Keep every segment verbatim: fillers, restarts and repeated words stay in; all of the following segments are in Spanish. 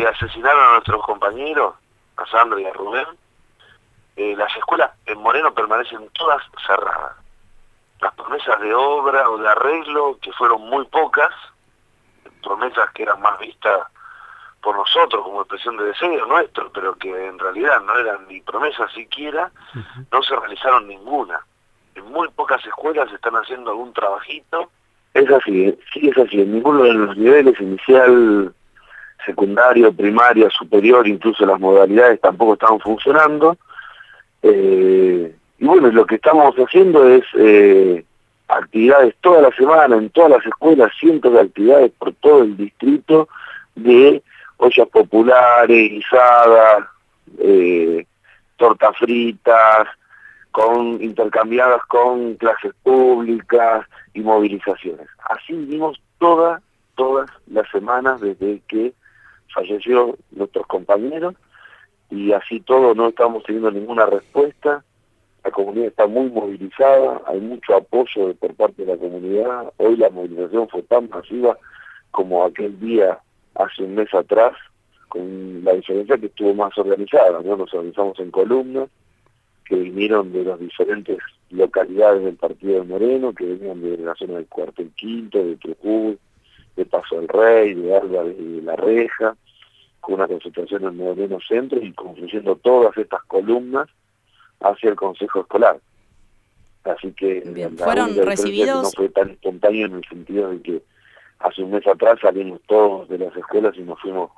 asesinaron a nuestros compañeros, a Sandra y a Rubén, eh, las escuelas en Moreno permanecen todas cerradas. Las promesas de obra o de arreglo, que fueron muy pocas, promesas que eran más vistas por nosotros como expresión de deseo nuestro, pero que en realidad no eran ni promesas siquiera, uh-huh. no se realizaron ninguna. En muy pocas escuelas se están haciendo algún trabajito. Es así, sí es así, en ninguno de los niveles, inicial, secundario, primaria, superior, incluso las modalidades tampoco estaban funcionando. Eh, y bueno, lo que estamos haciendo es eh, actividades toda la semana, en todas las escuelas, cientos de actividades por todo el distrito, de ollas populares, guisadas, eh, tortas fritas, con intercambiadas con clases públicas y movilizaciones. Así vivimos todas, todas las semanas desde que falleció nuestros compañeros, y así todo no estamos teniendo ninguna respuesta. La comunidad está muy movilizada, hay mucho apoyo por parte de la comunidad. Hoy la movilización fue tan masiva como aquel día hace un mes atrás, con la diferencia que estuvo más organizada, ¿no? Nos organizamos en columnas, que vinieron de las diferentes localidades del partido de Moreno, que venían de la zona del Cuartel Quinto, de Trujillo, de Paso del Rey, de Alba de la Reja, con una concentración en Moreno Centro y confluyendo todas estas columnas hacia el Consejo Escolar. Así que Bien, la ¿fueron recibidos? No fue tan espontáneo en el sentido de que hace un mes atrás salimos todos de las escuelas y nos fuimos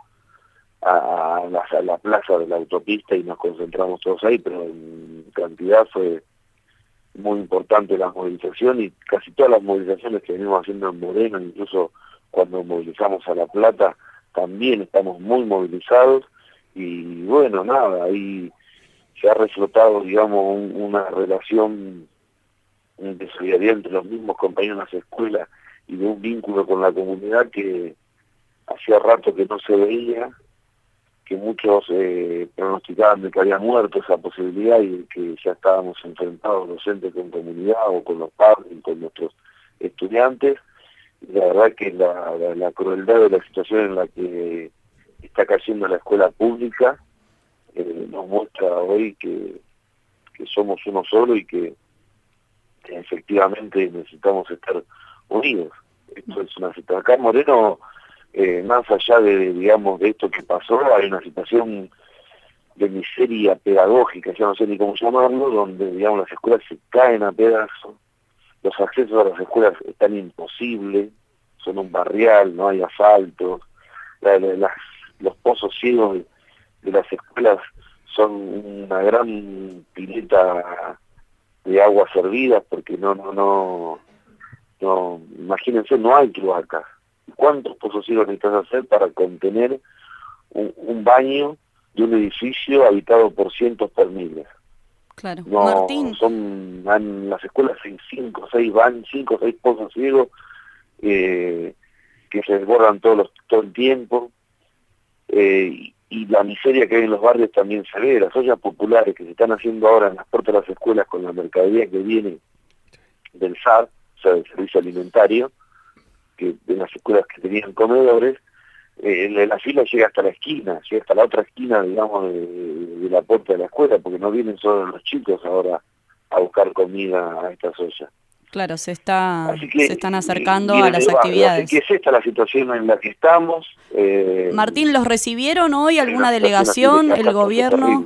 a, a, la, a la plaza de la autopista y nos concentramos todos ahí, pero en cantidad fue muy importante la movilización, y casi todas las movilizaciones que venimos haciendo en Moreno, incluso cuando movilizamos a La Plata, también estamos muy movilizados. Y bueno, nada, ahí se ha reflotado, digamos, un, una relación de solidaridad entre los mismos compañeros en las escuelas y de un vínculo con la comunidad que hacía rato que no se veía, que muchos eh, pronosticaban de que había muerto esa posibilidad, y que ya estábamos enfrentados docentes con comunidad o con los padres y con nuestros estudiantes. Y la verdad que la, la, la crueldad de la situación en la que está cayendo la escuela pública eh, nos muestra hoy que, que somos uno solo y que, que efectivamente necesitamos estar unidos. Esto es una situación. Acá en Moreno, eh, más allá de, digamos, de esto que pasó, hay una situación de miseria pedagógica, ya no sé ni cómo llamarlo, donde, digamos, las escuelas se caen a pedazos, los accesos a las escuelas están imposibles, son un barrial, no hay asfalto, la, la, las, los pozos ciegos de, de las escuelas son una gran pileta de aguas servidas, porque no, no, no, no, imagínense, no hay cloacas. ¿Cuántos pozos ciegos necesitas hacer para contener un, un baño de un edificio habitado por cientos por miles? Claro. No, Martín. son, en las escuelas hay cinco, seis baños, cinco o seis pozos ciegos eh, que se desbordan todos los, todo el tiempo, eh, y, y la miseria que hay en los barrios también se ve. Las ollas populares que se están haciendo ahora en las puertas de las escuelas con la mercadería que viene del S A D, o sea, del Servicio Alimentario, que de las escuelas que tenían comedores, eh, la fila llega hasta la esquina, llega hasta la otra esquina, digamos, de, de la puerta de la escuela, porque no vienen solo los chicos ahora a buscar comida a estas ollas. Claro, se está que, se están acercando y, y a las actividades. Así que es esta la situación en la que estamos. Eh, Martín, ¿los recibieron hoy alguna delegación, el gobierno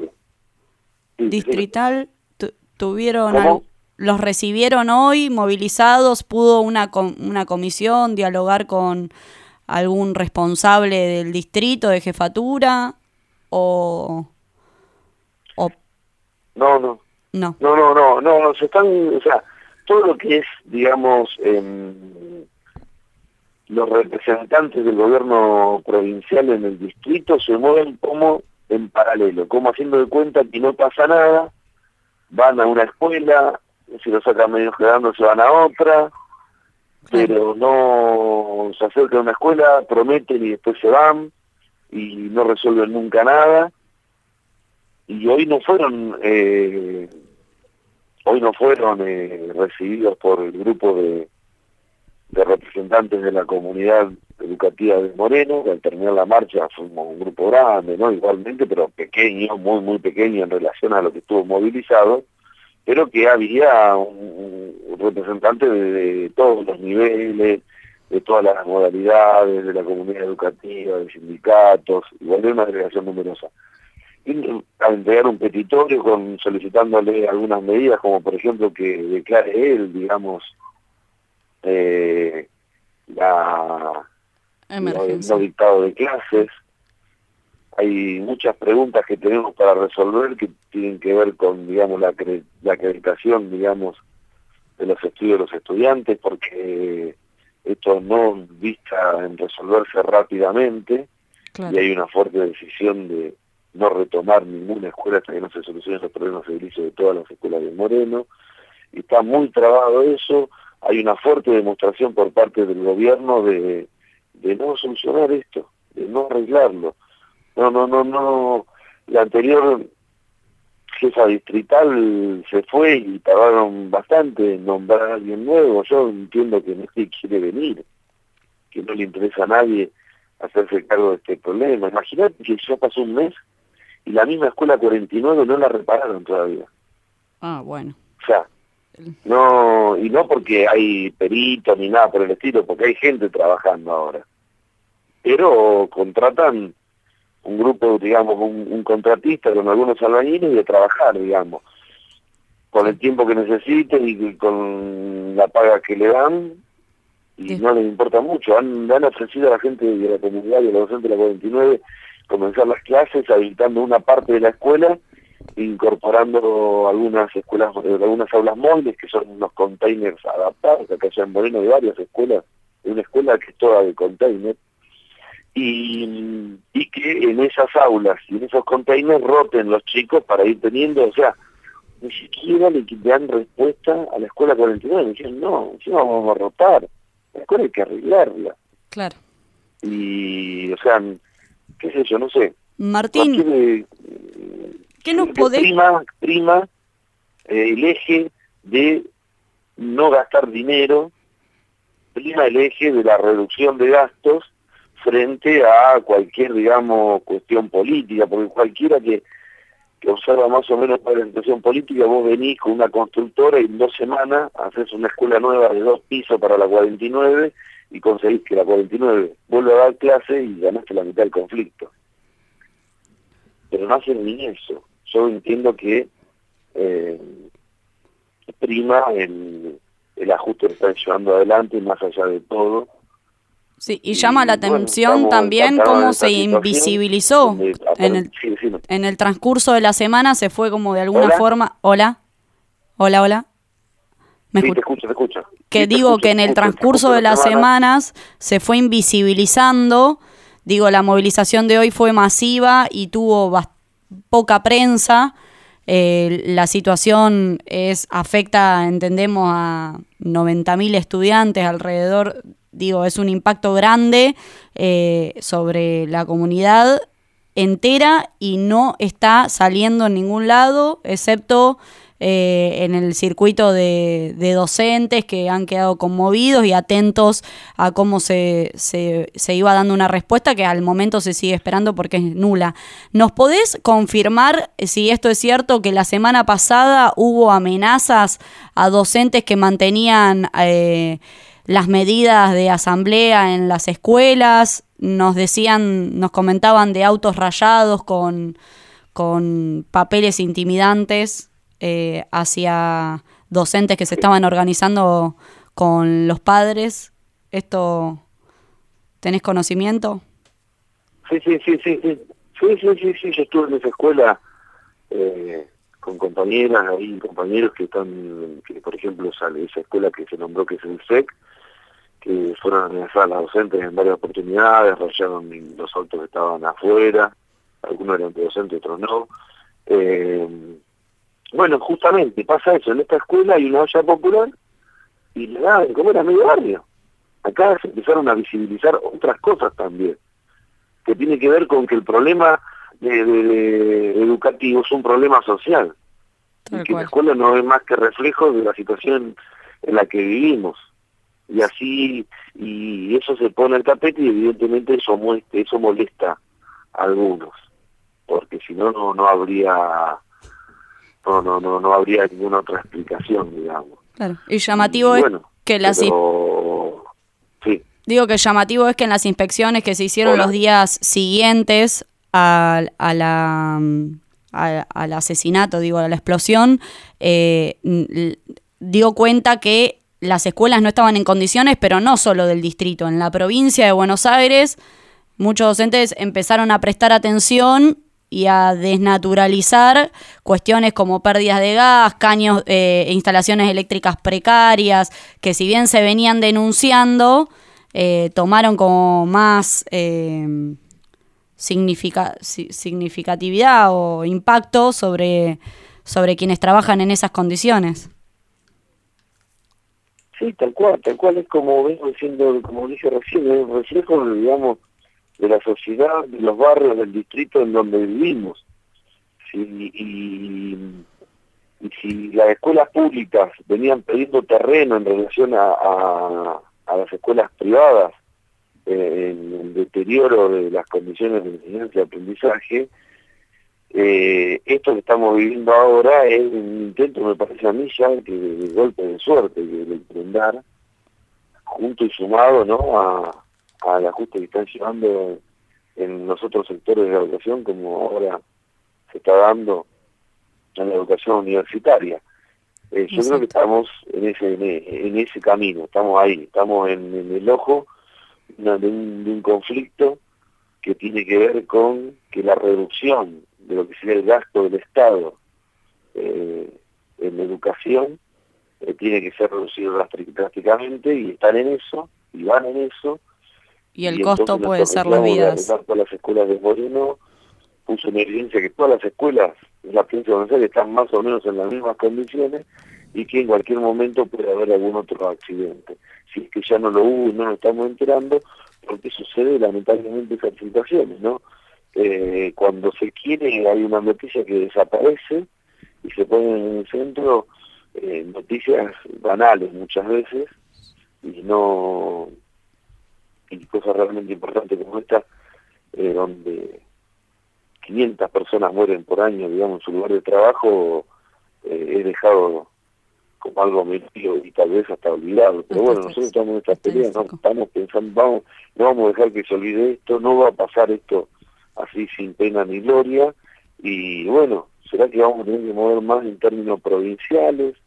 sí, distrital? Sí. ¿Tuvieron al, los recibieron hoy movilizados? ¿Pudo una, com, una comisión dialogar con algún responsable del distrito, de jefatura? ¿O...? o... No, no. No. No, no, no, no, no, se están, o sea, todo lo que es, digamos, eh, los representantes del gobierno provincial en el distrito se mueven como en paralelo, como haciendo de cuenta que no pasa nada, van a una escuela, si lo sacan medio quedando se van a otra, pero no se acercan a una escuela, prometen y después se van y no resuelven nunca nada. Y hoy no fueron eh, hoy no fueron eh, recibidos por el grupo de, de representantes de la comunidad educativa de Moreno, que al terminar la marcha fuimos un grupo grande, ¿no? Igualmente, pero pequeño, muy, muy pequeño en relación a lo que estuvo movilizado, pero que había un, un representante de, de todos los niveles, de todas las modalidades, de la comunidad educativa, de sindicatos, igual de una delegación numerosa. Y a entregar un petitorio con solicitándole algunas medidas, como por ejemplo que declare él, digamos, eh, la, emergencia, no dictado de clases. Hay muchas preguntas que tenemos para resolver que tienen que ver con, digamos, la, la acreditación, digamos, de los estudios de los estudiantes, porque esto no vista en resolverse rápidamente, claro. Y hay una fuerte decisión de no retomar ninguna escuela hasta que no se solucionen los problemas edilicios de todas las escuelas de Moreno. Y está muy trabado eso, hay una fuerte demostración por parte del gobierno de, de no solucionar esto, de no arreglarlo. No, no, no, no, la anterior jefa distrital se fue y tardaron bastante en nombrar a alguien nuevo. Yo entiendo que no es que quiere venir, que no le interesa a nadie hacerse cargo de este problema. Imagínate que ya pasó un mes y la misma escuela cuarenta y nueve no la repararon todavía. Ah, bueno. O sea, no, y no porque hay peritos ni nada por el estilo, porque hay gente trabajando ahora. Pero contratan un grupo, digamos, un, un contratista con algunos albañiles y de trabajar, digamos, con el tiempo que necesiten y con la paga que le dan, y sí. No les importa mucho. Han, han ofrecido a la gente de la comunidad y a los docentes de la cuarenta y nueve comenzar las clases, habilitando una parte de la escuela, incorporando algunas escuelas, algunas aulas móviles, que son unos containers adaptados, acá ya en Moreno de varias escuelas, hay una escuela que es toda de containers, y, y que en esas aulas y en esos containers roten los chicos para ir teniendo, o sea, ni siquiera le dan respuesta a la escuela cuarenta y nueve, me dijeron, no, encima vamos a rotar, la escuela hay que arreglarla. Claro. Y, o sea, qué sé yo, no sé. Martín, Cualquier, ¿qué nos que podés...? Prima, prima eh, el eje de no gastar dinero, prima el eje de la reducción de gastos frente a cualquier, digamos, cuestión política, porque cualquiera que, que observa más o menos para la situación política, vos venís con una constructora y en dos semanas haces una escuela nueva de dos pisos para la cuarenta y nueve y conseguís que la cuarenta y nueve vuelva a dar clase y ganaste la mitad del conflicto. Pero no hacen ni eso. Yo entiendo que eh, prima el, el ajuste que están llevando adelante, más allá de todo. Sí, y, y llama la atención bueno, también cómo se invisibilizó donde, en, el, sí, sí, no. en el transcurso de la semana, se fue como de alguna ¿Hola? forma... Hola, hola, hola. ¿Me sí, escucha? te escucho, te escucho. Que sí, digo escucho, que en el escucho, transcurso de las semanas. semanas se fue invisibilizando, digo, la movilización de hoy fue masiva y tuvo poca prensa. Eh, la situación es afecta, entendemos, a noventa mil estudiantes alrededor. Digo, es un impacto grande eh, sobre la comunidad entera y no está saliendo en ningún lado, excepto eh, en el circuito de, de docentes que han quedado conmovidos y atentos a cómo se, se, se iba dando una respuesta que al momento se sigue esperando porque es nula. ¿Nos podés confirmar si esto es cierto, que la semana pasada hubo amenazas a docentes que mantenían... Eh, las medidas de asamblea en las escuelas? Nos decían, nos comentaban de autos rayados con, con papeles intimidantes eh, hacia docentes que se estaban organizando con los padres. ¿Esto tenés conocimiento? Sí, sí, sí, sí, sí, sí, sí, sí, sí. Yo estuve en esa escuela eh, con compañeras ahí, compañeros que están, que por ejemplo sale esa escuela que se nombró que es el S E C, que fueron amenazadas las docentes en varias oportunidades, rayaron los autos que estaban afuera, algunos eran docentes, otros no. Eh, bueno, justamente pasa eso, en esta escuela hay una olla popular y le dan de comer a medio barrio. Acá se empezaron a visibilizar otras cosas también, que tiene que ver con que el problema de, de, de educativo es un problema social, y que la escuela no es más que reflejo de la situación en la que vivimos. y así, y eso se pone al tapete y evidentemente eso, muestra, eso molesta a algunos, porque si no, no, no habría, no, no, no, no habría ninguna otra explicación, digamos. Claro. Y llamativo y, es bueno, que las... pero, sí. Digo que llamativo es que en las inspecciones que se hicieron Hola. los días siguientes a, a la, a, al asesinato, digo, a la explosión, eh, dio cuenta que las escuelas no estaban en condiciones, pero no solo del distrito. En la provincia de Buenos Aires, muchos docentes empezaron a prestar atención y a desnaturalizar cuestiones como pérdidas de gas, caños, eh, instalaciones eléctricas precarias, que si bien se venían denunciando, eh, tomaron como más eh, significa, significatividad o impacto sobre, sobre quienes trabajan en esas condiciones. Sí, tal cual, tal cual es como vengo diciendo, como dije recién, es un reflejo, digamos, de la sociedad, de los barrios, del distrito en donde vivimos. Sí, y, y si las escuelas públicas venían pidiendo terreno en relación a, a, a las escuelas privadas, eh, en el deterioro de las condiciones de enseñanza y aprendizaje, eh, esto que estamos viviendo ahora es un intento, me parece a mí ya, que de golpe de suerte, que de emprendar, junto y sumado, ¿no?, a al ajuste que están llevando en los otros sectores de la educación, como ahora se está dando en la educación universitaria. Eh, yo creo que estamos en ese en ese camino, estamos ahí, estamos en, en el ojo una, de, un, de un conflicto que tiene que ver con que la reducción de lo que sería el gasto del Estado eh, en educación eh, tiene que ser reducido drásticamente, y están en eso, y van en eso. Y el y costo puede ser las vidas. Todas las escuelas de Moreno puso en evidencia que todas las escuelas de la provincia de Buenos Aires están más o menos en las mismas condiciones y que en cualquier momento puede haber algún otro accidente. Si es que ya no lo hubo y no nos estamos enterando, porque sucede lamentablemente esas situaciones, ¿no? Eh, cuando se quiere hay una noticia que desaparece y se ponen en el centro eh, noticias banales muchas veces, y no... y cosas realmente importantes como esta, eh, donde quinientas personas mueren por año, digamos, en su lugar de trabajo, eh, he dejado como algo metido y tal vez hasta olvidado. Pero bueno, nosotros estamos en esta pelea, no estamos pensando, vamos, no vamos a dejar que se olvide esto, no va a pasar esto así sin pena ni gloria, y bueno, será que vamos a tener que mover más en términos provinciales,